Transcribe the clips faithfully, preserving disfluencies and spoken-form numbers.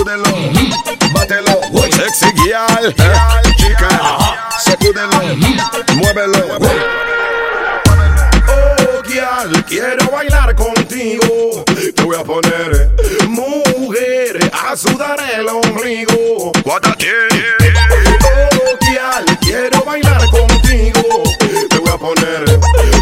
sacúdelo, bátelo, sexy girl, chica, sacúdelo, muévelo. Oh, girl, quiero bailar contigo. Te voy a poner, mujer, a sudar el ombligo. Guátate. Oh, girl, quiero bailar contigo. Te voy a poner,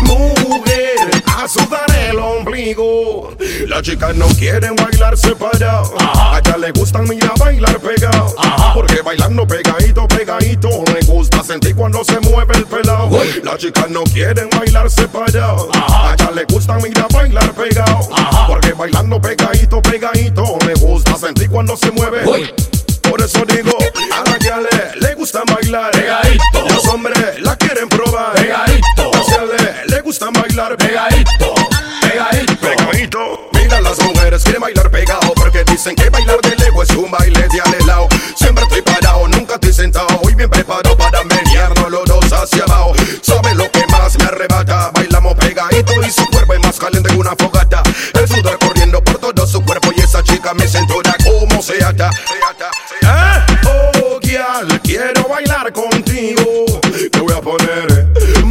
mujer, a sudar el ombligo. Las chicas no quieren bailar separado. A ella le gustan mira bailar pegado. Porque bailando pegadito, pegadito, le gusta sentir cuando se mueve el pelado. Las chicas no quieren bailar separado. A ella le gustan mira bailar pegado. Porque bailando pegadito, pegadito, le gusta sentir cuando se mueve. Por eso digo, a la que le, le gusta bailar pegadito. Los hombres la quieren probar pegadito. A le, le gusta bailar pegadito. Pegadito, pegadito. Mira, las mujeres quieren bailar pegado porque dicen que bailar de lejos es un baile de alelao. Siempre estoy parado, nunca estoy sentado. Hoy bien preparado para menearnos los dos hacia abajo. ¿Sabe lo que más me arrebata? Bailamos pegadito y su cuerpo es más caliente que una fogata. El sudor corriendo por todo su cuerpo y esa chica me cintura como se ata. Se ata, se ata. ¿Eh? Oh, girl, quiero bailar contigo. Te voy a poner,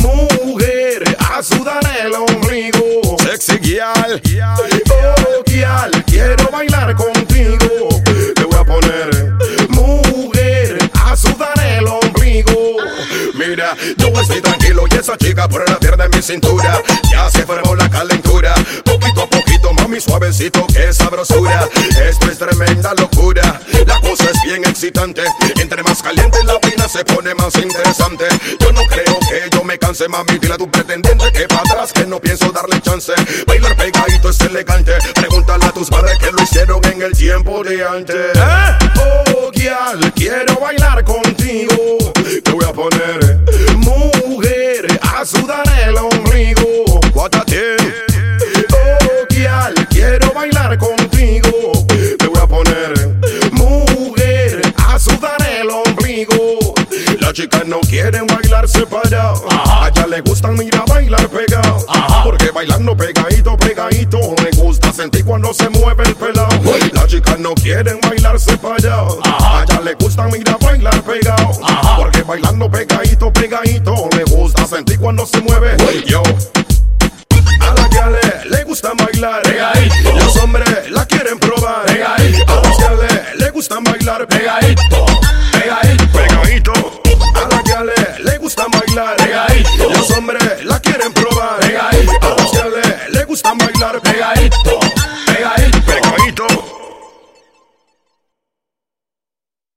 mujer, a sudar el ombligo. Sexy girl. Oh, girl, quiero bailar contigo. Te voy a poner, mujer, a sudar el ombligo. Mira, yo estoy tranquilo y esa chica por la pierna en mi cintura. Ya se formó la calentura. Poquito a poquito, mami, suavecito, qué sabrosura. Esto es tremenda locura. La cosa es bien excitante. Entre más caliente la vaina se pone más interesante. Yo no creo que yo me canse, mami. Dile a tu pretendiente que para atrás que no pienso darle chance. Bailar pegadito es elegante. Pregúntale a tus padres que lo hicieron en el tiempo de antes. ¿Eh? Oh, girl, quiero bailar contigo. Te voy a poner, mujer, a sudar el ombligo. Guátate. Oh, girl, quiero bailar contigo. Te voy a poner, mujer, a sudar el ombligo. Las chicas no quieren bailar separado. A ella le gustan mira bailar pegado. Porque bailando pegadito, pegadito, le gusta sentir cuando se mueve el pelado. Las chicas no quieren bailar separado. A ella le gustan mira bailar pegado. Porque bailando pegadito, pegadito, le gusta sentir cuando se mueve. Yo. A la que le, le gusta bailar pegadito. Los hombres la quieren probar pegadito. A las que le, le gusta bailar pegadito. Pegadito, pegadito. A la que le, le gusta bailar pegadito. Los hombres la quieren probar pegadito. A las que le, le gusta bailar pegadito.